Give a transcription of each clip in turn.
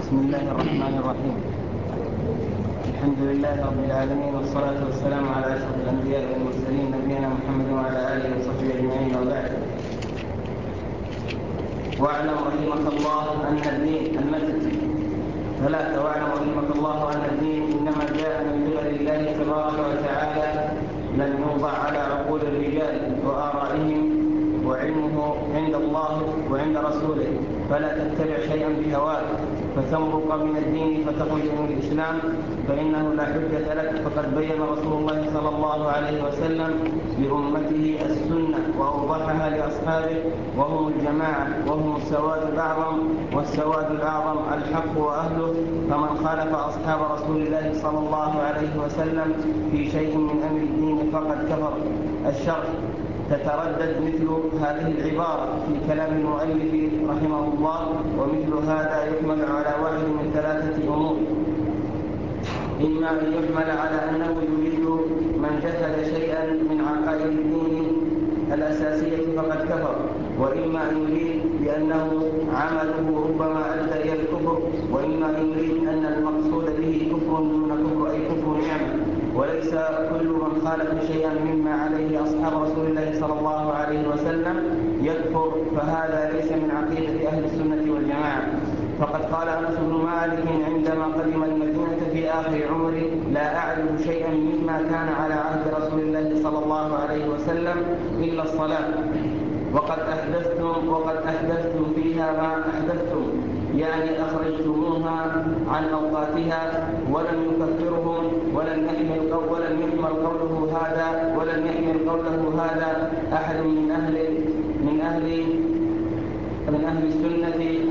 بسم الله الرحمن الرحيم. الحمد لله رب العالمين، والصلاة والسلام على أشرف الأنبياء والمرسلين نبينا محمد وعلى آله وصحبه أجمعين، وبعد. واعلم رحمك الله أن الدين المسجد ثلاثة. واعلم رحمك الله أن الدين إنما جاء من قبل الله تبارك وتعالى، لم يوضع على عقول الرجال وآرائهم، وعلمه عند الله وعند رسوله، فلا تتبع شيئا بهواك فتمرق من الدين فتخرج من الإسلام، فإنه لا حجة لك. فقد بين رسول الله صلى الله عليه وسلم لأمته السنة وأوضحها لأصحابه، وهم الجماعة وهم السواد الأعظم، والسواد الأعظم الحق وأهله. فمن خالف أصحاب رسول الله صلى الله عليه وسلم في شيء من أمر الدين فقد كفر. الشرح: تتردد مثل هذه العبارة في كلام المؤلف رحمه الله، ومثل هذا يحمل على واحد من ثلاثة أمور: إما أن يحمل على أنه يريد من جحد شيئا من عقائد الدين الأساسية فقد كفر، وإما أن يريد بأنه عمله ربما أدى إلى الكفر، وإما أن يريد أن المقصود به كفر دون كفر، أي كفر نعمة. وليس كل من خالف شيئا مما عليه أصحاب رسول الله صلى الله عليه وسلم يكفر، فهذا ليس من عقيدة أهل السنة والجماعة. فقد قال أنس بن مالك عندما قدم المدينة في آخر عمره: لا أعلم شيئا مما كان على عهد رسول الله صلى الله عليه وسلم إلا الصلاة، وقد أحدثتم فيها ما أحدثتم، يعني أخرجتموها عن أوقاتها، ولم يكفرهم، ولم يحمل قوله هذا أحد من أهل السنة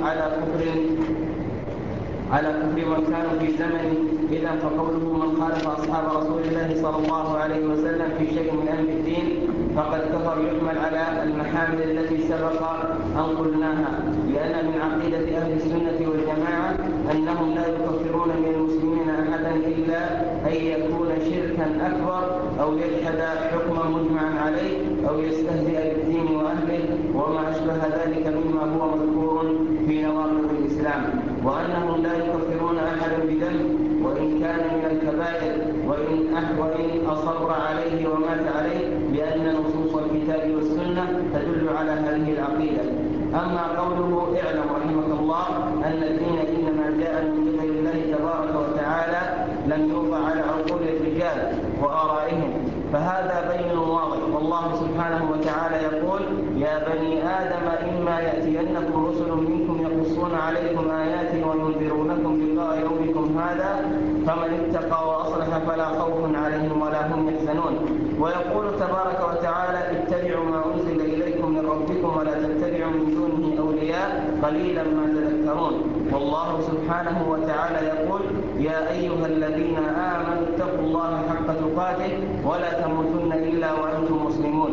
على كفر من كانوا في زمنه. إذا فقوله من خالف أصحاب رسول الله صلى الله عليه وسلم في شيء من أمر الدين فقد كفر يحمل على المحامل التي سبق أن قلناها، لأن من عقيدة أهل السنة والجماعة أنهم لا يكفرون من المسلمين أحدا إلا أن يكون شركا أكبر، أو يجحد حكما مجمعا عليه، أو يستهزئ بالدين وأهله، وما أشبه ذلك مما هو مذكور في نواقض الإسلام. وأنهم لا يكفرون أحدا بذنب وإن كان من الكبائر، وإن أصر عليه ومات عليه، لأن نصوص الكتاب والسنة تدل على هذه العقيدة. أما قوله: اعلم رحمك الله أن الدين إنما جاء من قبل الله تبارك وتعالى، لم يوضع على عقول الرجال وآرائهم، فهذا بين واضح. والله سبحانه وتعالى يقول: يا بني آدم إما يأتينكم رسل منكم يقصون عليكم آياتي وينذرونكم لقاء يومكم هذا، فمن اتقى وأصلح فلا خوف عليهم ولا هم يحزنون. ويقول تبارك وتعالى: اتبعوا ما أنزل إليكم من ربكم ولا تتبعوا من دونه أولياء قليلا ما تذكرون. والله سبحانه وتعالى يقول: يا أيها الذين آمنوا اتقوا الله حق تقاته ولا تموتن إلا وأنتم مسلمون،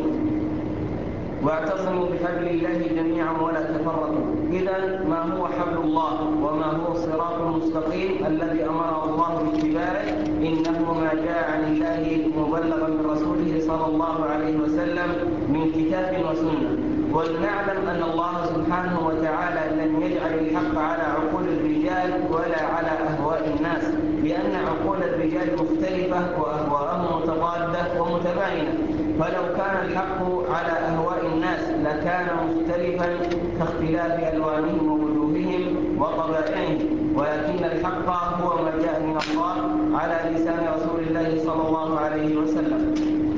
واعتصموا بحبل الله جميعا ولا تفرقوا. إذن ما هو حبل الله وما هو الصراط المستقيم الذي أمر الله باتباعه؟ إنه ما جاء عن الله مبلغا من رسوله صلى الله عليه وسلم من كتاب وسنة. ولنعلم أن الله سبحانه وتعالى لم يجعل الحق على عقول الرجال ولا على أهواء الناس، لأن عقول الرجال مختلفة وأهواءهم متضادة ومتباينة. فلو كان الحق على أهواء الناس لكان مختلفا كاختلاف ألوانهم ووجوههم وطبائعهم، ولكن الحق هو ما جاء من الله على لسان رسول الله صلى الله عليه وسلم.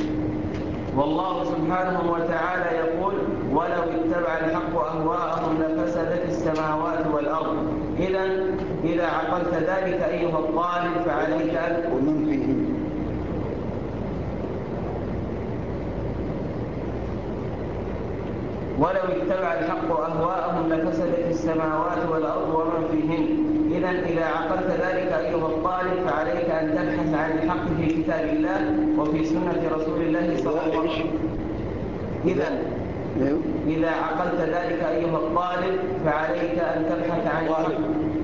والله سبحانه وتعالى يقول: ولو اتبع الحق أهواءهم لفسدت السماوات والأرض. إذا عقلت ذلك أيها الطالب فعليك أن ولو اتبع الحق أهواءهم لفسدت السماوات والأرض ومن فيهن. إذا عقلت ذلك أيها الطالب فعليك أن تبحث عن الحق في كتاب الله وفي سنة رسول الله صلى الله عليه وسلم. إذا عقلت ذلك أيها الطالب فعليك أن تبحث عن الحق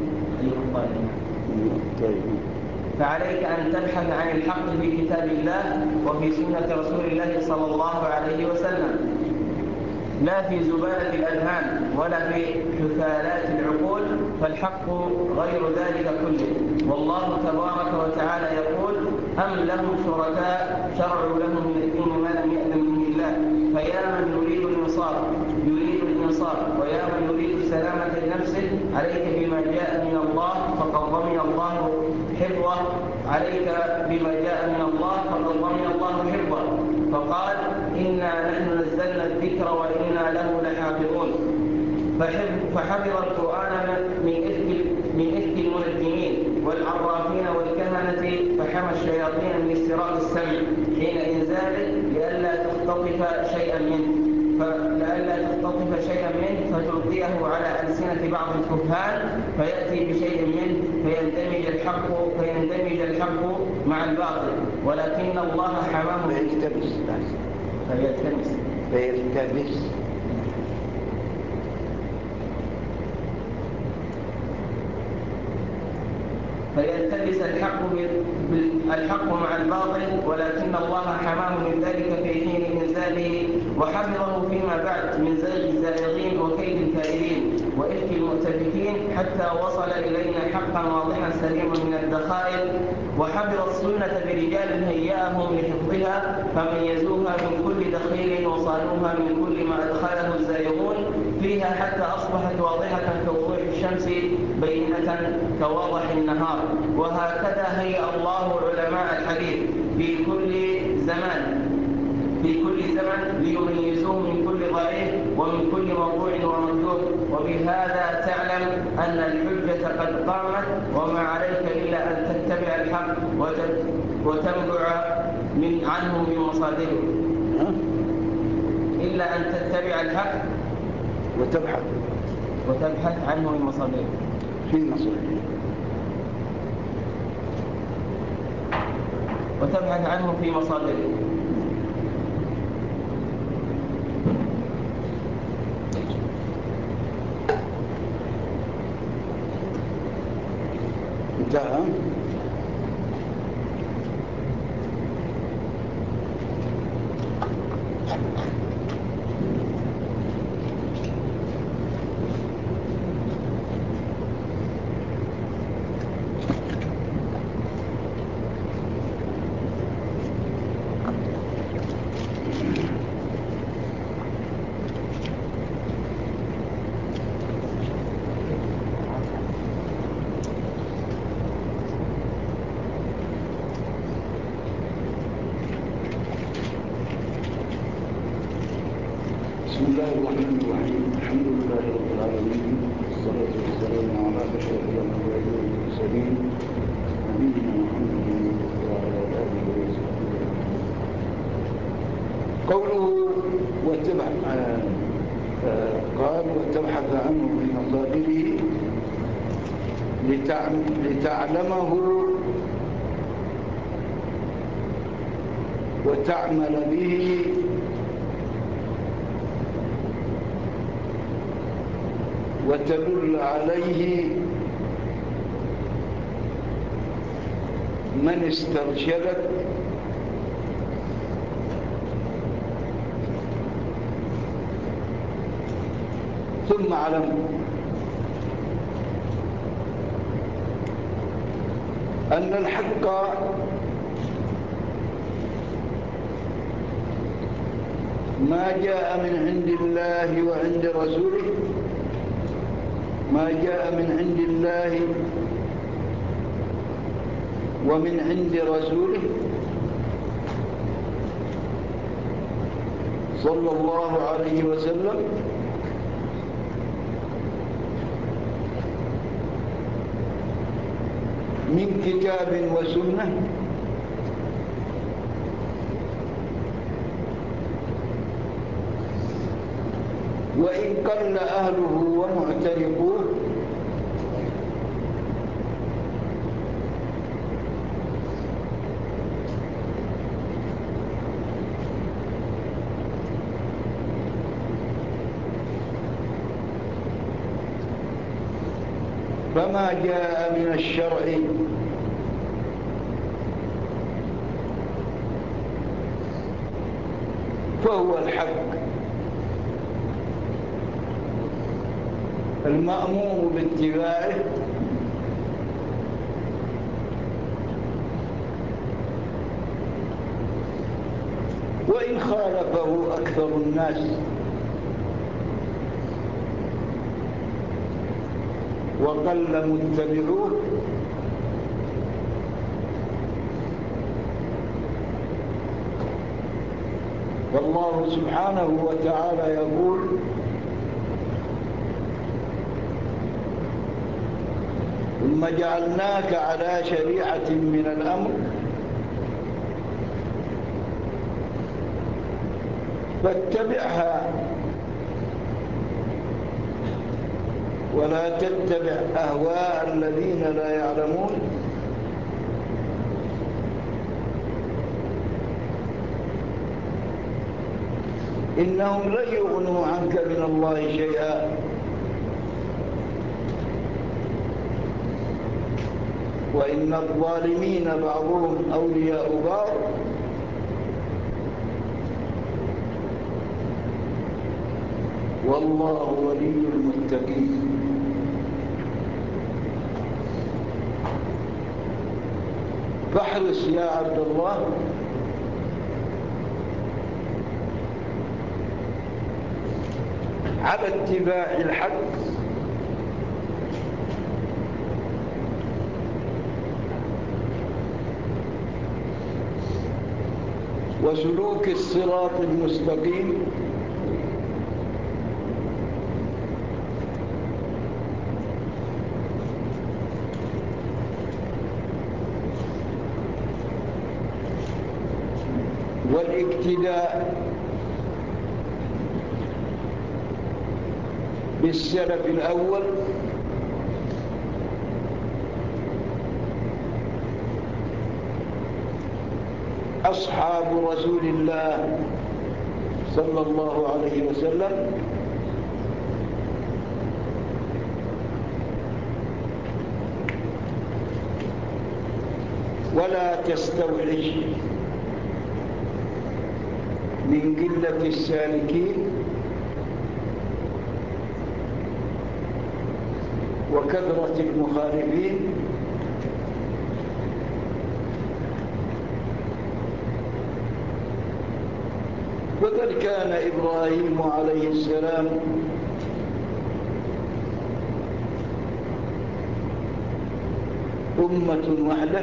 في كتاب الله وفي سنة رسول الله صلى الله عليه وسلم. لا في زبالة الأذهان ولا في حثالات العقول، فالحق غير ذلك كله. والله تبارك وتعالى يقول: أم لهم شركاء شرعوا لهم من الدين ما لم يأذن به الله، فيا من يريد الانصاف ويا من يريد سلامة النفس عليك بما جاء من الله فقد ضمن الله حفظه، عليك بما جاء من الله فقد ضمن الله حفظه، فقال: إنا نحن نزلنا الذكر وإنا له لحافظون. فحفظ القرآن من إفك المنجمين والعرافين والكهنة، فحمى الشياطين من استراق السمع حين إنزاله لئلا تختطف شيئا منه فتلقيه على ألسنة بعض الكهان فيأتي بشيء منه فيندمج الحق مع الباطل، ولكن الله حماه فيلتبس الحق مع الباطل، ولكن الله حماه من ذلك في حين إنزاله، وحفظه فيما بعد من زيغ الزائغين وكيد الكائدين وإفك المؤتفكين، حتى وصل إلينا حقا واضحا سليما من الدخائل. وحفظ السنة برجال هيأهم لحفظها فميزوها من كل دخيل وصانوها من كل ما أدخله الزائغون فيها، حتى أصبحت واضحة كوضوح الشمس بينة كواضح النهار. وهكذا هيأ الله علماء الحديث في كل زمن ليميزوه من كل ضعيف ومن كل موضوع ومردود. وبهذا تعلم أن الحجة قد قامت، وما عليك إلا أن تتبع الحق وتنبع عنه من مصادره، إلا أن تتبع الحق وتبحث عنه من مصادره. وتبحث عنه في مصادره. انتهى. بسم الله الرحمن الرحيم. الحمد لله رب العالمين، والصلاة والسلام على أشرف الأنبياء والمرسلين نبينا محمد وعلى آله وصحبه. قوله قال: وتبحث عنه في مصادره لتعلمه وتعمل به وتدل عليه من استرشدك ثم اعلم أن الحق ما جاء من عند الله وعند رسوله، ما جاء من عند الله ومن عند رسوله صلى الله عليه وسلم من كتاب وسنة وإن قل أهله ومعترفوه فما جاء من الشرع فهو الحق المأمور باتباعه وإن خالفه أكثر الناس وقل متبعوه والله سبحانه وتعالى يقول ثم جعلناك على شريعة من الأمر فاتبعها ولا تتبع أهواء الذين لا يعلمون إنهم لن يغنوا عنك من الله شيئا وإن الظالمين بعضهم أولياء بعض والله ولي المتقين فاحرص يا عبد الله على اتباع الحق وسلوك الصراط المستقيم والاقتداء بالسلف الأول أصحاب رسول الله صلى الله عليه وسلم ولا تستوحش من قلة السالكين وكثرة المخالفين وقد كان إبراهيم عليه السلام أمة وحده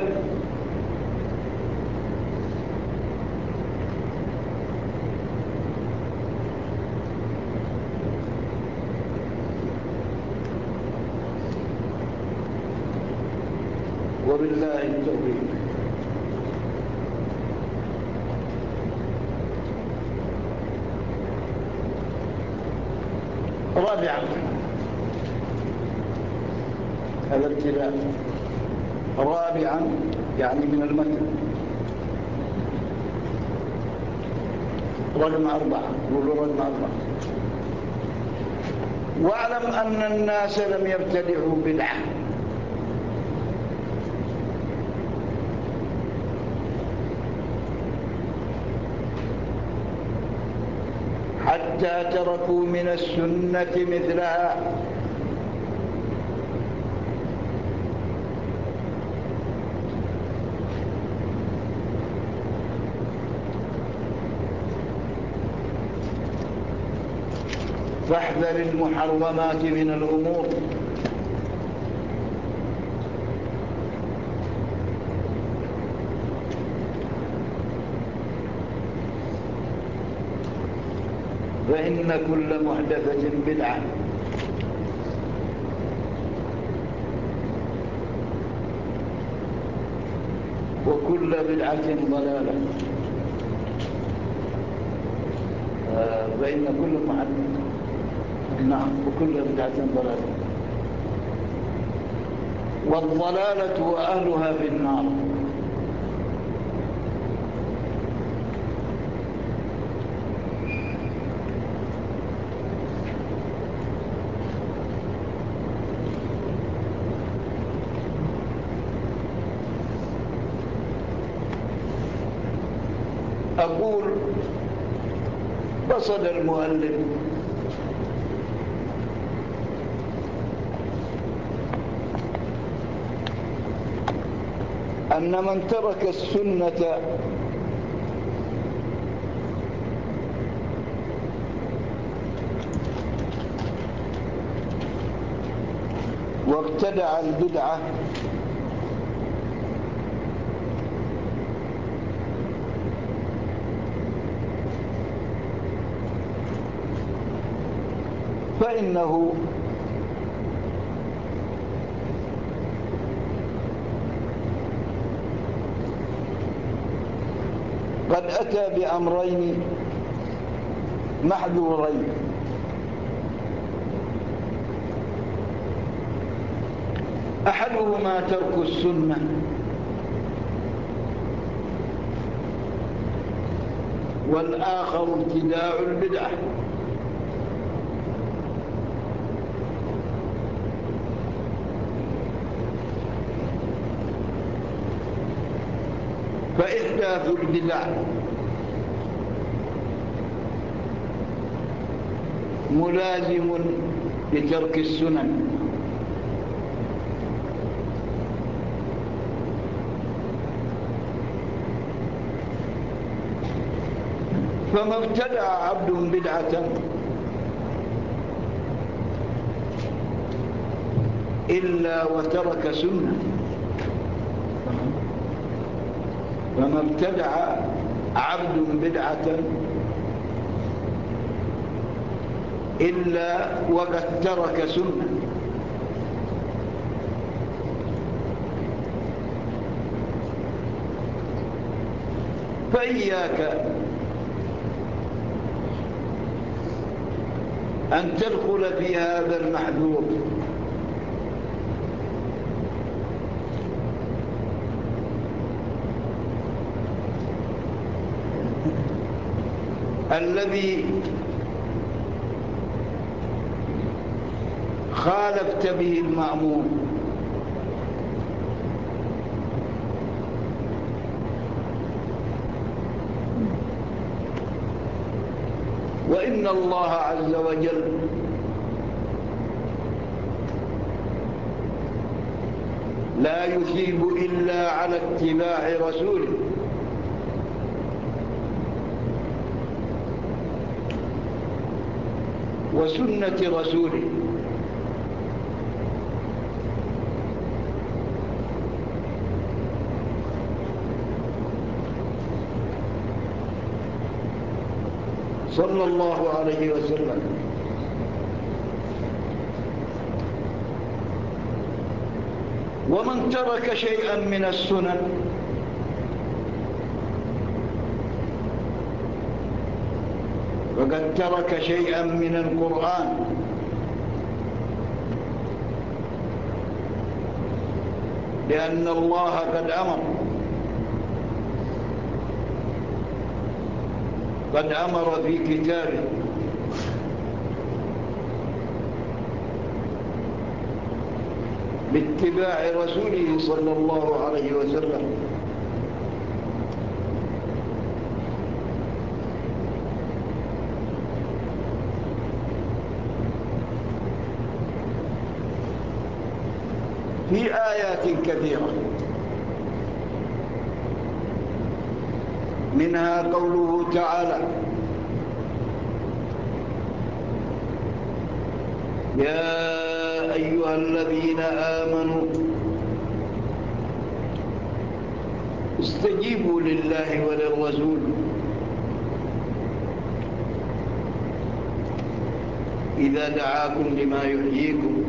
وبالله التوفيق. رابعا الابتلاء. رابعا يعني من المتن رقم 4 قولوا رقم 4. واعلم أن الناس لم يبتدعوا بدعة حتى تركوا من السنة مثلها فاحذر المحرمات من الأمور فإن كل محدثة بدعة وكل بدعة ضلالة. فإن كل محدثة نعم وكل بدعة ضلالة والضلالة وأهلها في النار. أقول قصد المؤلف أن من ترك السنة وابتدع البدعة فإنه قد أتى بأمرين محذورين. أحدهما ترك السنة، والآخر ابتداع البدعة. فإحداث البدع ملازم لترك السنن، فما ابتدع عبد بدعة إلا وترك سنة، فما ابتدع عبد بدعة إلا وقد ترك سنة. فإياك أن تدخل في هذا المحذور، الذي خالفت به المأمور، وإن الله عز وجل لا يثيب إلا على اتباع رسوله، وسنة رسوله. صلى الله عليه وسلم. ومن ترك شيئا من السنن فقد ترك شيئا من القرآن، لأن الله قد أمر في كتابه باتباع رسوله صلى الله عليه وسلم. في آيات كثيرة، منها قوله تعالى: يا أيها الذين آمنوا استجيبوا لله وللرسول إذا دعاكم لما يحييكم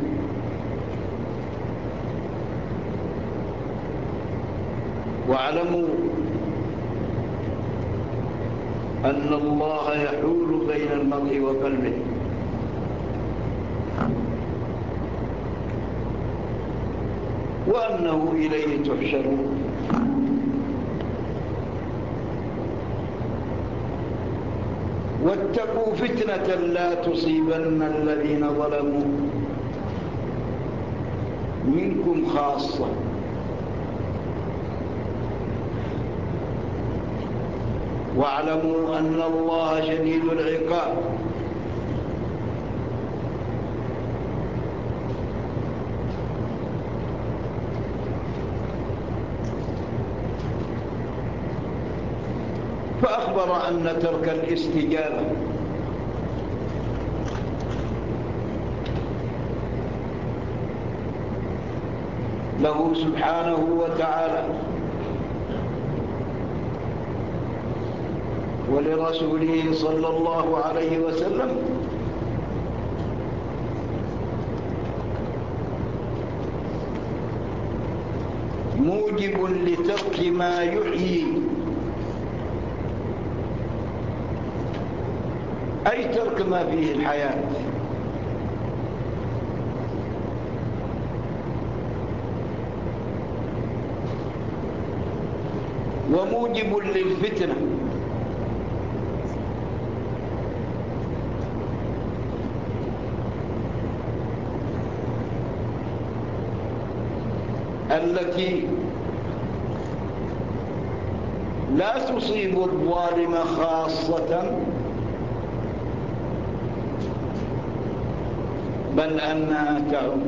واعلموا أن الله يحول بين المرء وقلبه. وأنه إليه تحشرون. واتقوا فتنة لا تصيبن الذين ظلموا منكم خاصة واعلموا أن الله شديد العقاب. أخبر أن ترك الاستجابة له سبحانه وتعالى ولرسوله صلى الله عليه وسلم موجب لترك ما يحيي، أي ترك ما فيه الحياة، وموجب للفتنة، التي لا تصيب الظالم خاصة، بل أنها تعم.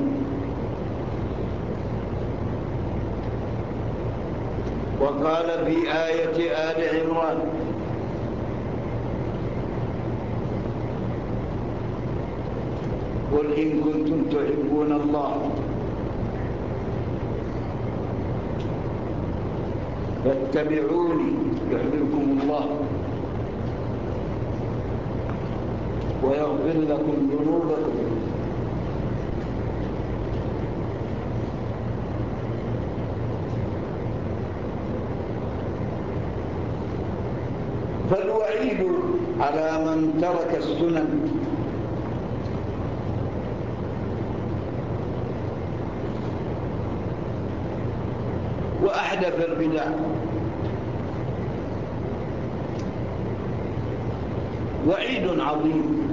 وقال في آية آل عمران: قل إن كنتم تحبون الله فاتبعوني يحببكم الله ويغفر لكم ذنوبكم. فالوعيد على من ترك السنن وأحدث البدع وعيد عظيم،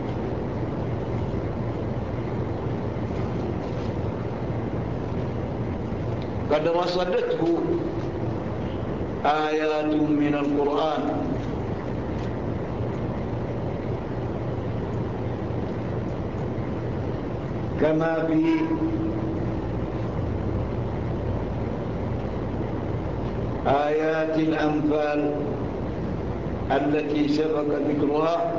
قد رصدته آيات من القرآن، كما في آيات الأنفال التي سبق ذكرها،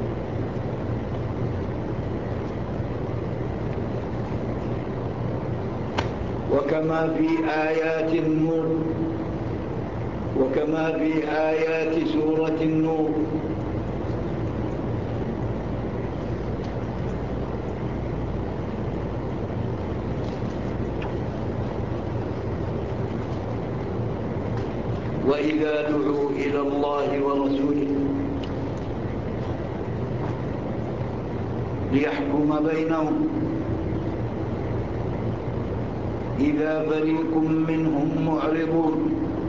وكما في آيات النور، وكما في آيات سورة النور. وإذا دعوا إلى الله ورسوله ليحكم بينهم إذا فريق منهم معرضون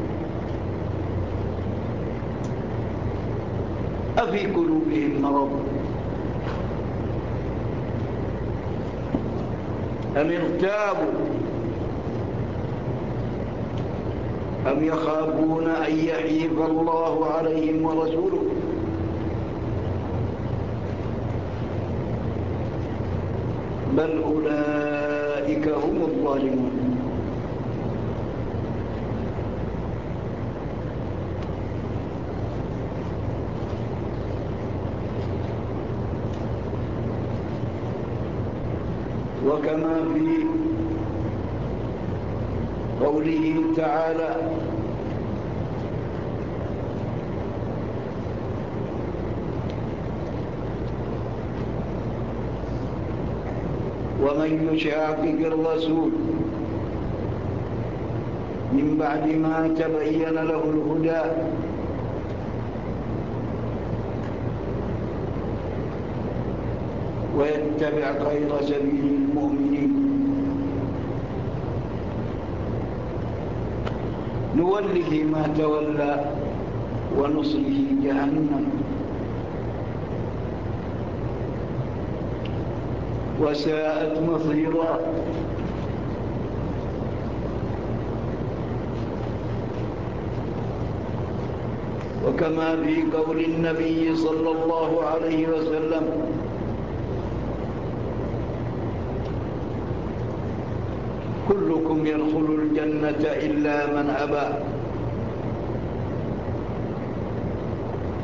أفي قلوبهم مرض أم ارتابوا أم يخافون أن يحيف الله عليهم ورسوله بل أولئك هم الظالمون. وكما في قوله تعالى: ومن يشاقق الرسول من بعد ما تبين له الهدى ويتبع غير سبيل المؤمنين نوله ما تولى ونصله جهنم وساءت مصيرا. وكما في قول النبي صلى الله عليه وسلم: كلكم يدخل الجنة إلا من أبى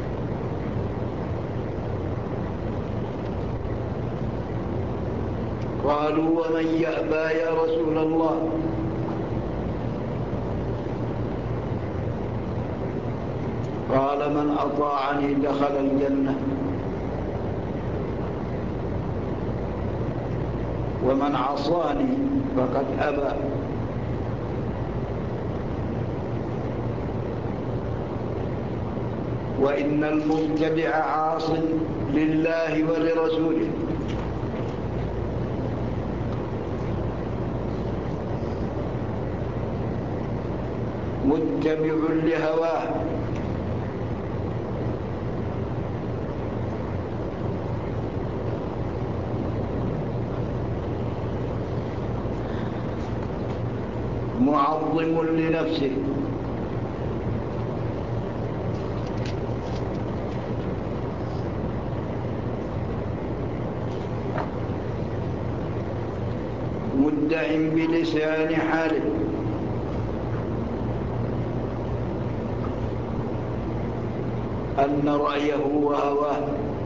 قالوا ومن يأبى يا رسول الله؟ قال من أطاعني دخل الجنة ومن عصاني فقد أبى. وإن المبتدع عاص لله ولرسوله متبع لهواه معظم لنفسه مدع بلسان حاله أن رأيه وهواه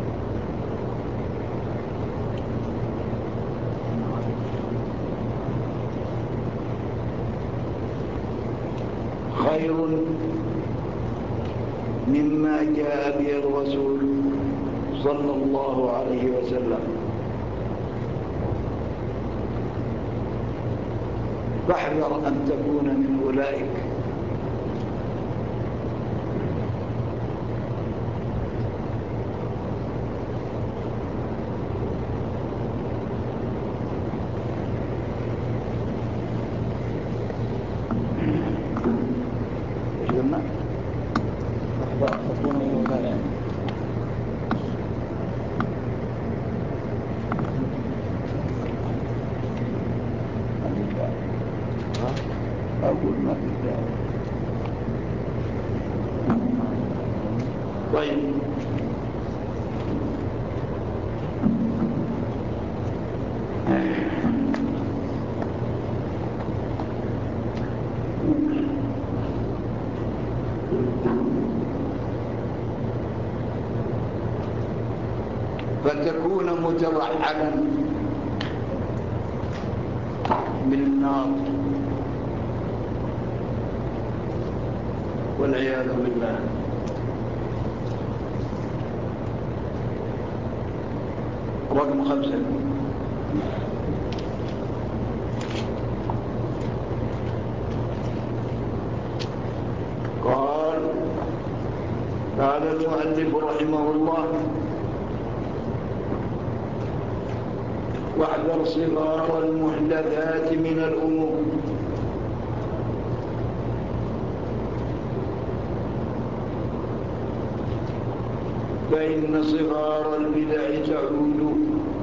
خير مما جاء به الرسول صلى الله عليه وسلم. فاحذر أن تكون من أولئك. أقول ما في داعي. طيب فتكون متوحدا بالنار والعياذ بالله. رقم 5. قال المؤلف رحمه الله: واحذر صغار المحدثات من الأمور فإن صغار البدع تعود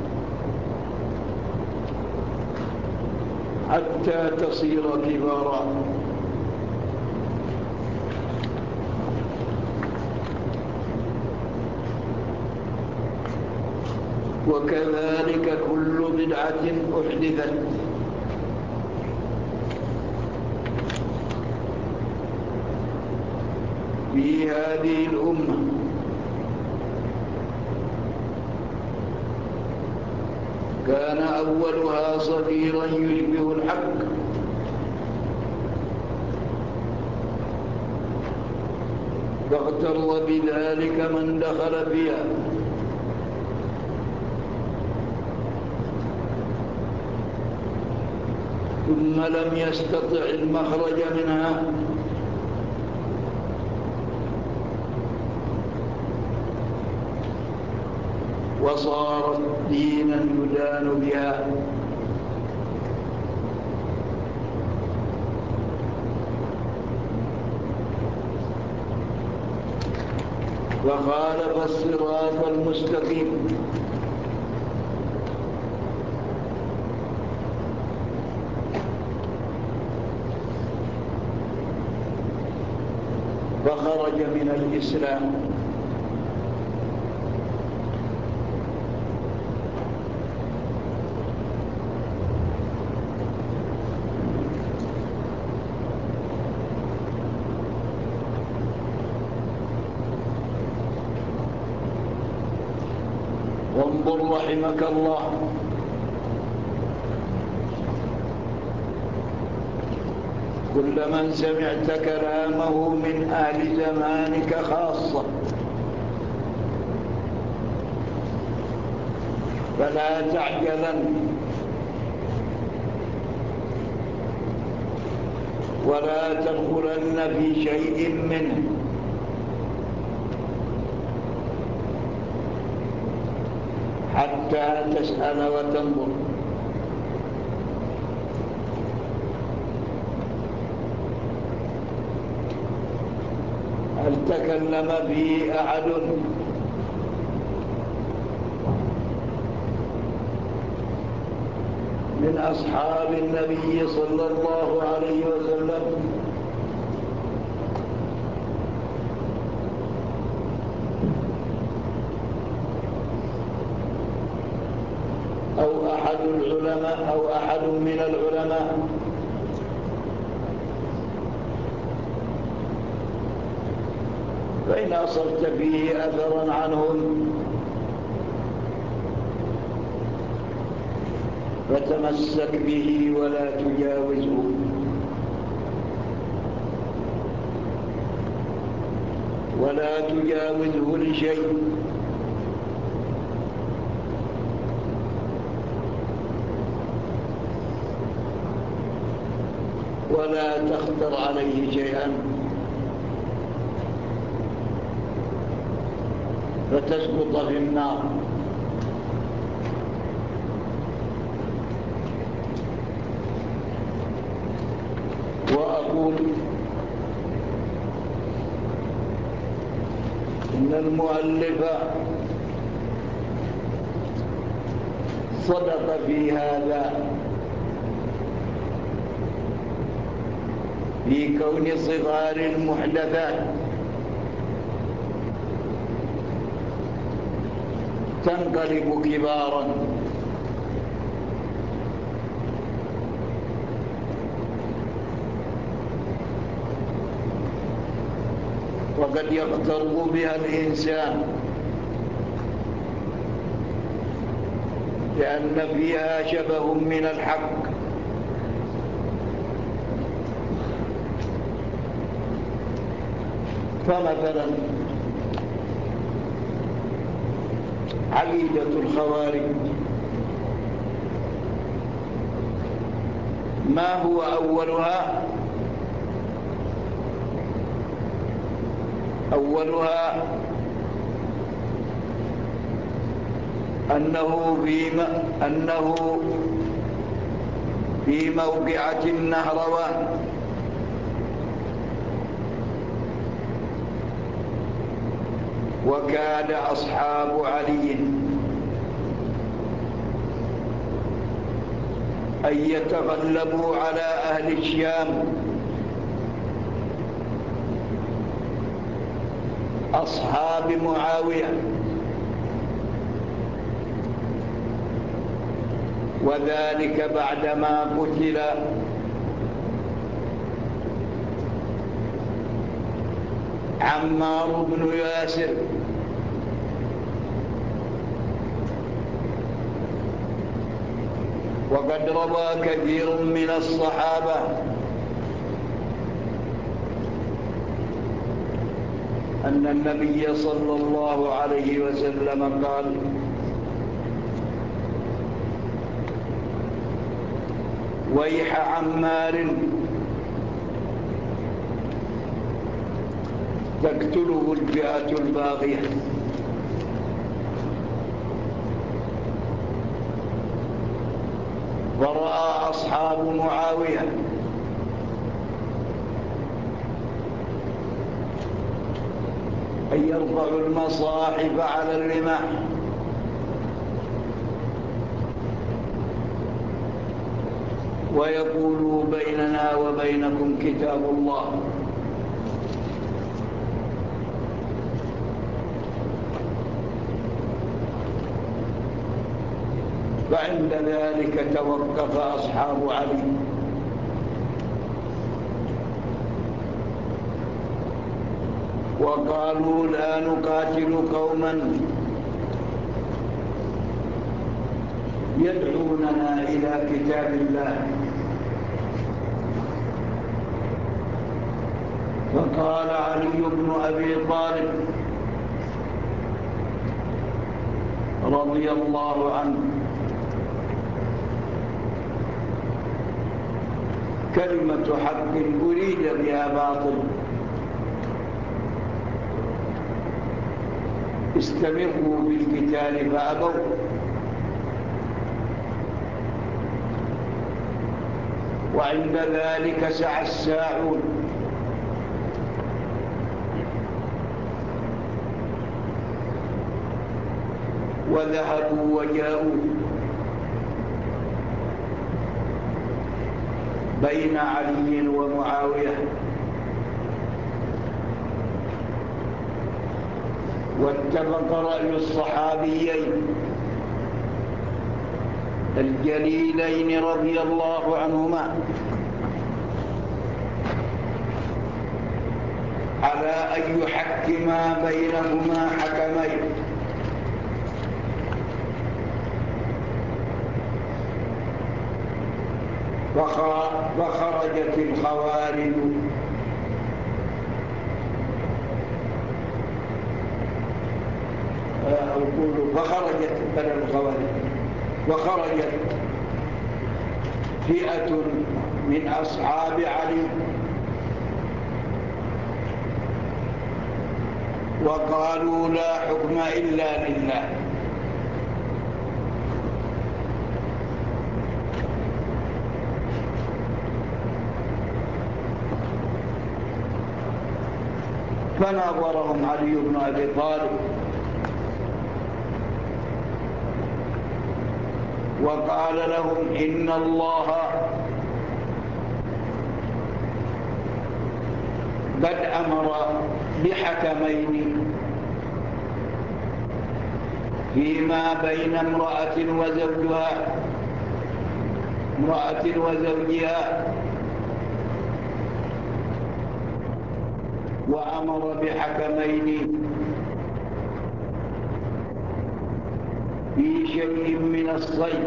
حتى تصير كبارا. وكذلك كل بدعة أحدثت في هذه الأمة كان أولها صغيرا يشبه الحق فاغتر بذلك من دخل فيها ثم لم يستطع المخرج منها وصارت دينا يدان بها. وخالف الصراط المستقيم فخرج من الإسلام. وانظر رحمك الله كل من سمعت كلامه من أهل زمانك خاصة فلا تعجلن ولا تدخلن في شيء منه حتى تسأل وتنظر. هل تكلم به أحد من أصحاب النبي صلى الله عليه وسلم؟ أو أحد العلماء أو أحد من العلماء؟ فإن أصبت فيه أثرا عنهم فتمسك به ولا تجاوزه، ولا تجاوزه لشيء. ولا تختر عليه شيئا فتسقط في النار. وأقول إن المؤلف صدق في هذا، في كون صغار المحدثات تنقلب كبارا، وقد يغتر بها الإنسان لأن فيها شبه من الحق. فمثلا عقيدة الخوارج ما هو أولها؟ أولها أنه في موقعة النهروان وكاد أصحاب علي أن يتغلبوا على أهل الشام أصحاب معاوية، وذلك بعدما قتل عمار بن ياسر وقد روى كثير من الصحابة أن النبي صلى الله عليه وسلم قال: ويح عمار تقتله الفئة الباغية. ورأى أصحاب معاوية أن يرفعوا المصاحف على الرماح ويقولوا: بيننا وبينكم كتاب الله. فعند ذلك توقف أصحاب علي وقالوا: لا نقاتل قوما يدعوننا إلى كتاب الله فقال علي بن أبي طالب رضي الله عنه: كلمة حق أريد بها باطل، استمروا بالقتال فأبوا، وعند ذلك سعى الساعون وذهبوا وجاءوا بين علي ومعاوية، واتفق رأي الصحابيين الجليلين رضي الله عنهما على أن يحكما بينهما حكمين، فخرجت الخوارج فخرجت بدل الخوارج وخرجت فئة من أصحاب علي وقالوا: لا حكم إلا لله. فناظرهم علي بن أبي طالب وقال لهم: إن الله قد أمر بحكمين فيما بين امرأة وزوجها، وأمر بحكمين في شيء من الصيد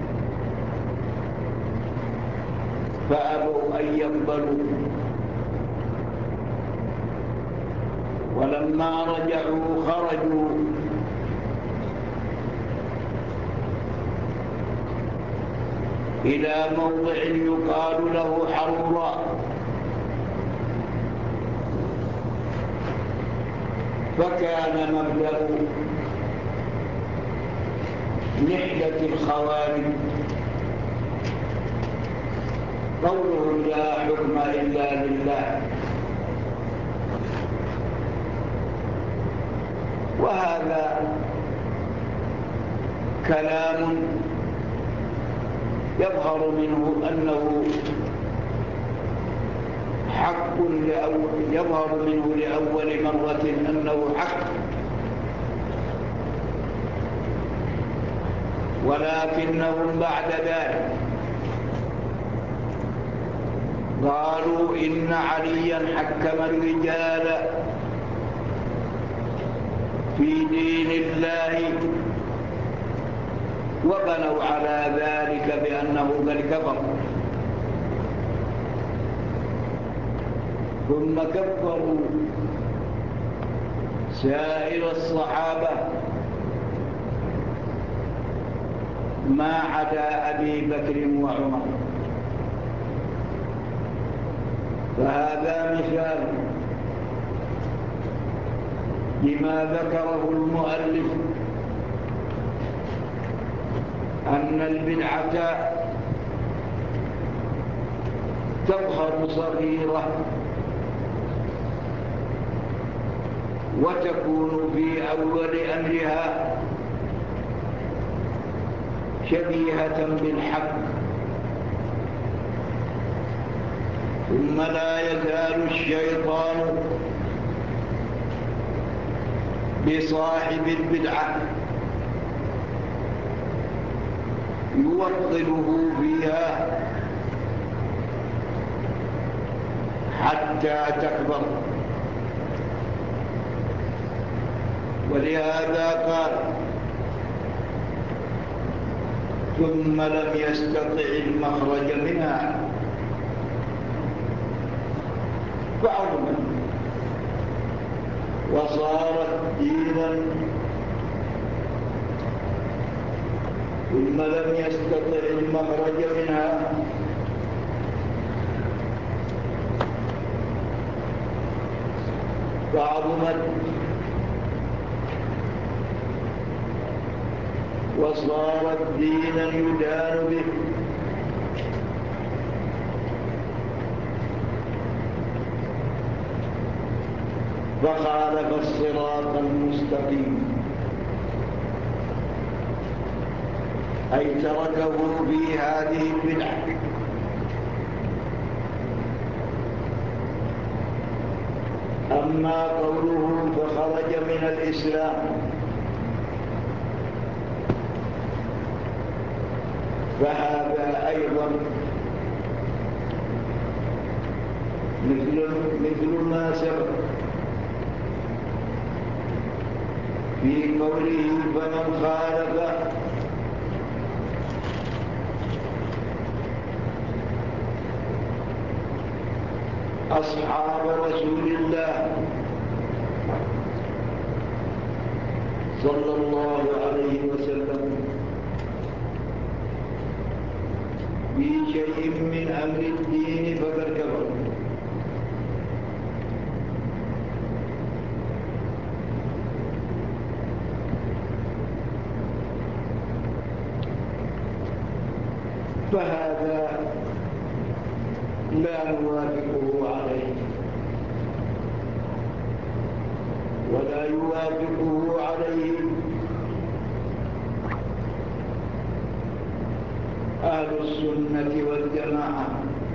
فأبوا أن يقبلوا، ولما رجعوا خرجوا إلى موضع يقال له حروراء، فكان مبدأ نحلة الخوارج قولهم: لا حكم إلا لله. وهذا كلام يظهر منه أنه حق يظهر منه لأول مرة أنه حق، ولكنهم بعد ذلك قالوا: إن عليا حكم الرجال في دين الله، وبنوا على ذلك بأنه قد كفر، ثم كفروا سائر الصحابة ما عدا أبي بكر وعمر. فهذا مثال لما ذكره المؤلف أن البدعة تظهر صغيرة وتكون في أول أمرها شبيهة بالحق، ثم لا يزال الشيطان بصاحب البدعة يوطله فيها حتى تكبر. ولهذا قال: ثم لم يستطع المخرج منها فعظم. وصارت دينا ثم لم يستطع المخرج منها فعظمت وصارت دينا يدان به فخالف الصراط المستقيم أي تركه في هذه البدعة. أما قوله فخرج من الإسلام فهذا أيضا مثل ما سبق في قوله فمن خالف أصحاب رسول الله صلى الله عليه وسلم في شيء من أمر الدين فقد كفر. فهذا لا نوافقه عليه ولا يوافقه عليه أهل السنة والجماعة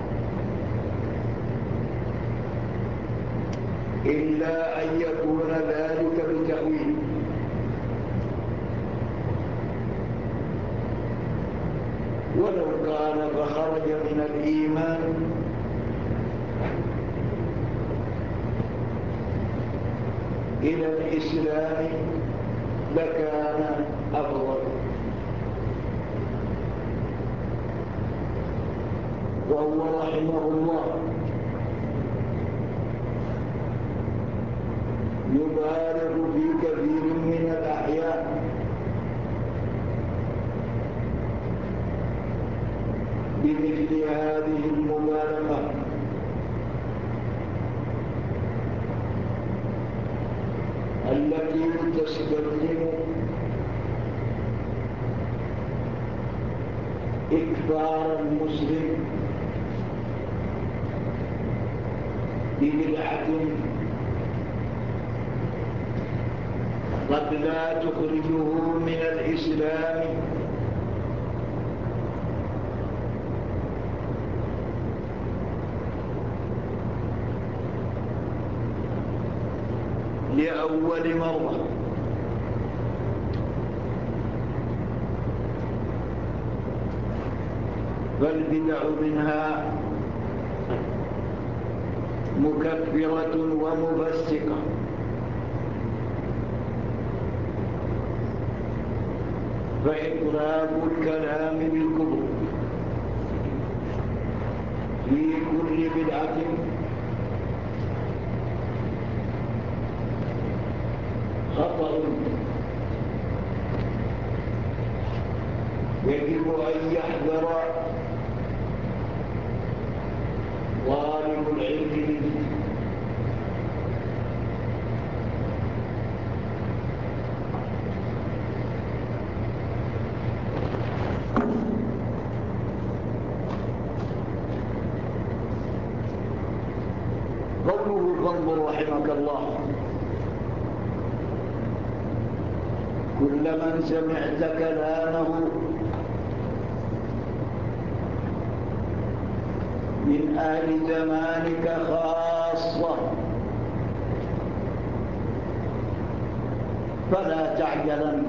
إلا أن يكون ذلك بتأويل. ولو كان فخرج من الإيمان إلى الإسلام لكان أفضل. وهو رحمه الله يبالغ في كثير من الأحيان بمثل هذه المبالغة التي تستلزم إكثار المسلم ببدعة قد لا تخرجه من الإسلام لأول مرة، فالبدع منها مكفرة ومفسقة. فإطلاق الكلام بالكفر في كل بدعة خطأ يجب أن يحذر طالب العلم منه. قوله فانظر رحمك الله كل من سمعت كلامه من أهل زمانك خاصة فلا تعجلن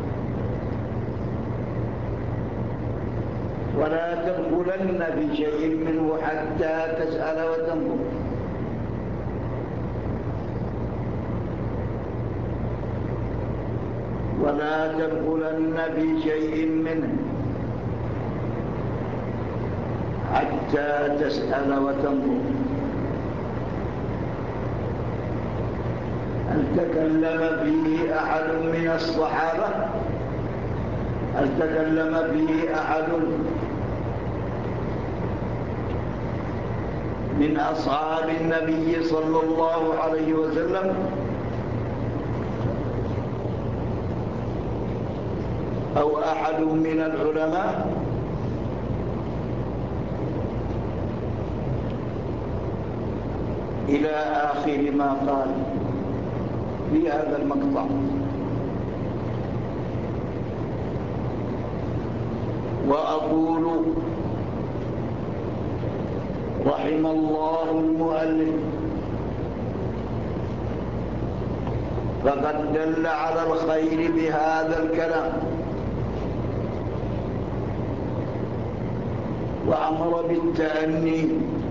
ولا تدخلن في شيء منه حتى تسأل وتنظر. ولا تدخلن في شيء منه حتى تسأل وتنظر. هل تكلم فيه أحد من الصحابة؟ هل تكلم فيه أحد من أصحاب النبي صلى الله عليه وسلم؟ أو أحد من العلماء؟ إلى آخر ما قال في هذا المقطع. وأقول رحم الله المؤلف، فقد دل على الخير بهذا الكلام وأمر بالتأني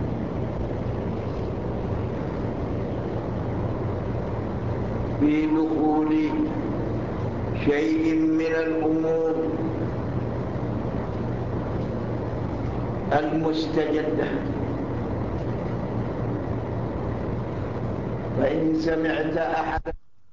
في دخول شيء من الأمور المستجدة. فإن سمعت أحد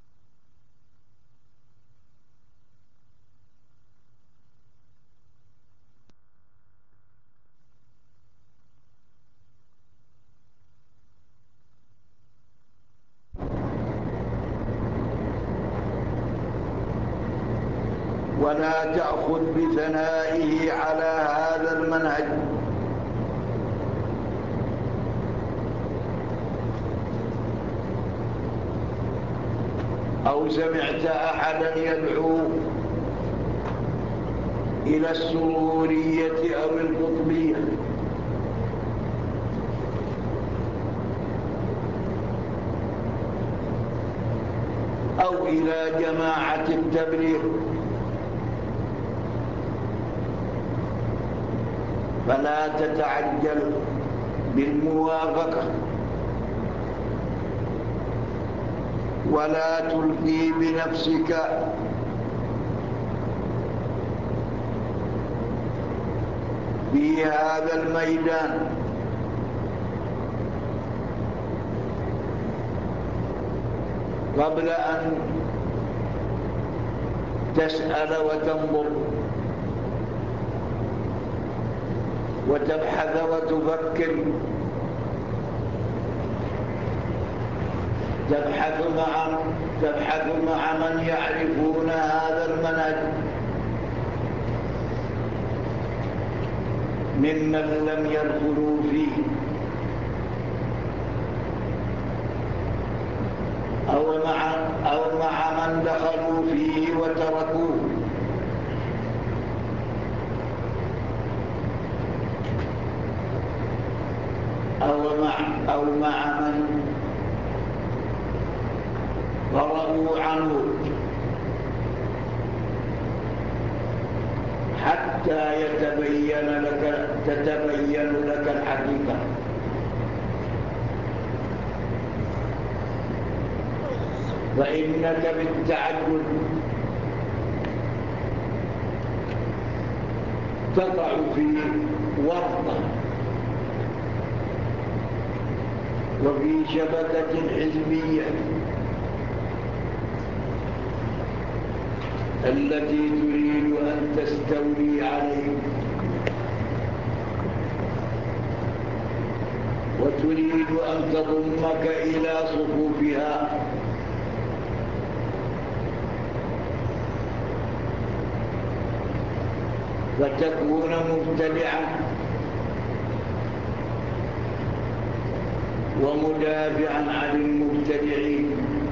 ولا تأخذ بثنائه على هذا المنهج، أو سمعت أحدا يدعو إلى السرورية أو القطبية أو إلى جماعة التبليغ، فلا تتعجل بالموافقة ولا تلقي بنفسك في هذا الميدان، قبل أن تسأل وتنظر وتبحث وتفكر، تبحث مع من يعرفون هذا المنهج ممن لم يدخلوا فيه أو مع من دخلوا فيه وتركوه، أو مع من فرغوا عنه حتى تتبين لك الحقيقة. فإنك بالتعجل تقع في ورطة وفي شبكة حزبية التي تريد أن تستولي عليك وتريد أن تضمك إلى صفوفها، فتكون مبتدعا ومدافعا عن المبتدعين.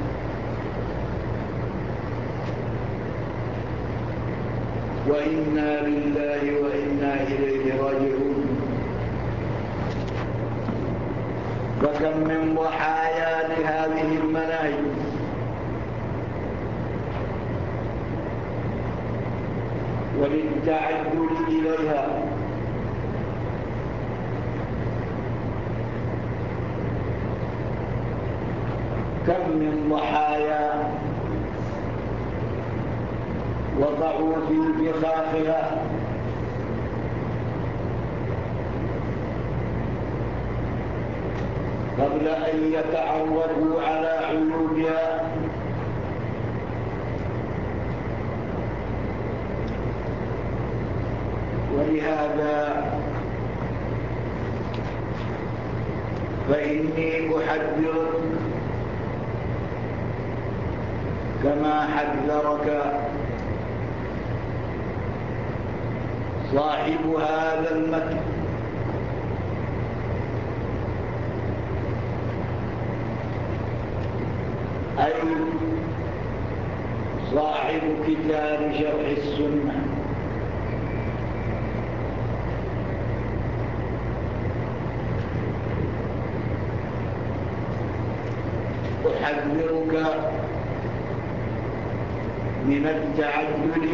وإنا لله وإنا إليه راجعون. فكم من ضحايا لهذه المناهج وللتعجل إليها، كم من ضحايا وقعوا في فخاخها قبل أن يتعرفوا على عيوبها. ولهذا فإني أحذرك كما حذرك صاحب هذا المتن، أي صاحب كتاب شرح السنة. أحذرك من التعدل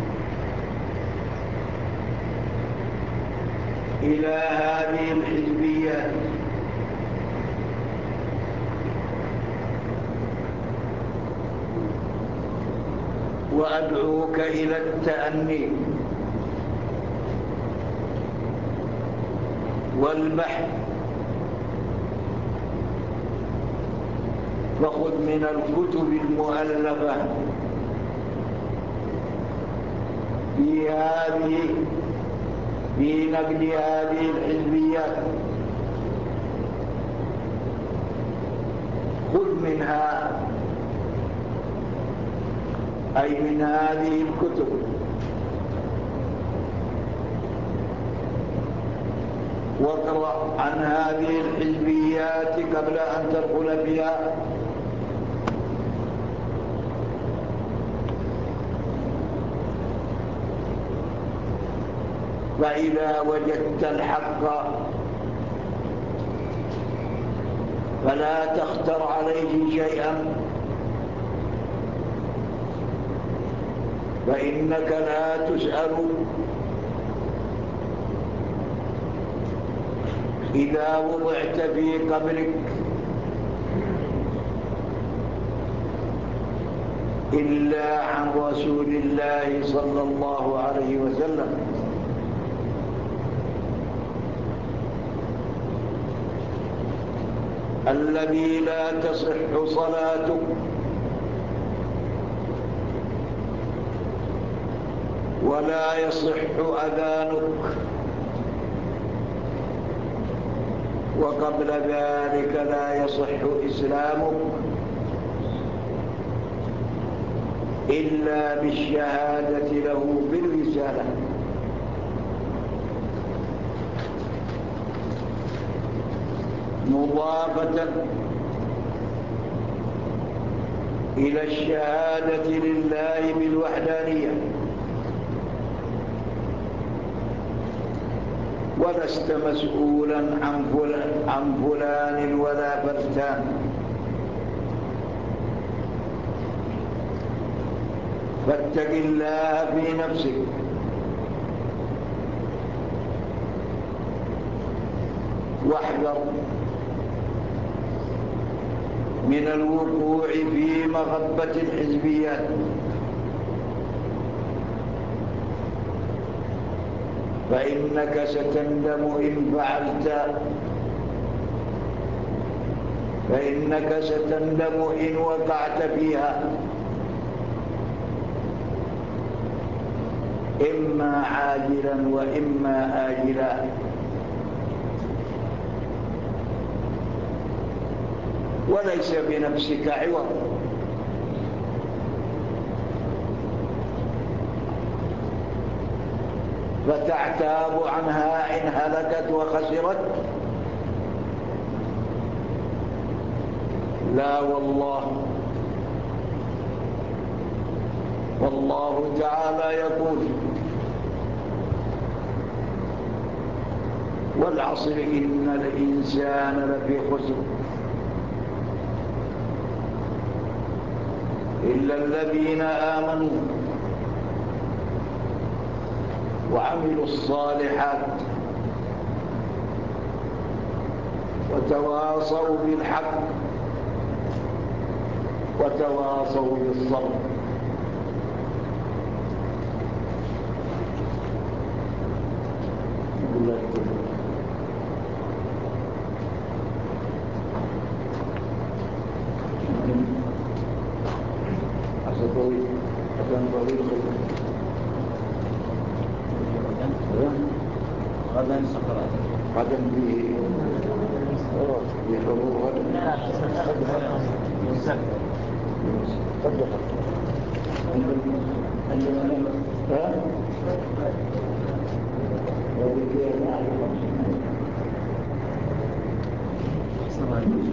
إلى هذه الحزبيات، وأدعوك إلى التأني والبحث، فخذ من الكتب المؤلفة في نقد هذه الحزبيات، خذ منها أي من هذه الكتب واقرأ عن هذه الحزبيات قبل أن تدخل فيها. فإذا وجدت الحق فلا تختر عليه شيئا، فإنك لا تسأل إذا وضعت في قبرك إلا عن رسول الله صلى الله عليه وسلم. الذي لا تصح صلاتك ولا يصح أذانك، وقبل ذلك لا يصح إسلامك إلا بالشهادة له بالرسالة. مضافة إلى الشهادة لله بالوحدانية، ولست مسؤولا عن فلان ولا فرتان. فاتق الله في نفسك واحذر من الوقوع في مغبة الحزبيات، فإنك ستندم إن فعلت، فإنك ستندم إن وقعت فيها، إما عاجلا وإما آجلا. وليس بنفسك عوض، فتعتاب عنها إن هلكت وخسرت. لا والله، والله تعالى يقول: والعصر إن الإنسان لفي خسر إلا الذين آمنوا وعملوا الصالحات وتواصوا بالحق وتواصوا بالصبر. غدا الصخرات. غدا بحضور غدا والسبت. قد دخل عندما نعمل وبالتالي نعرف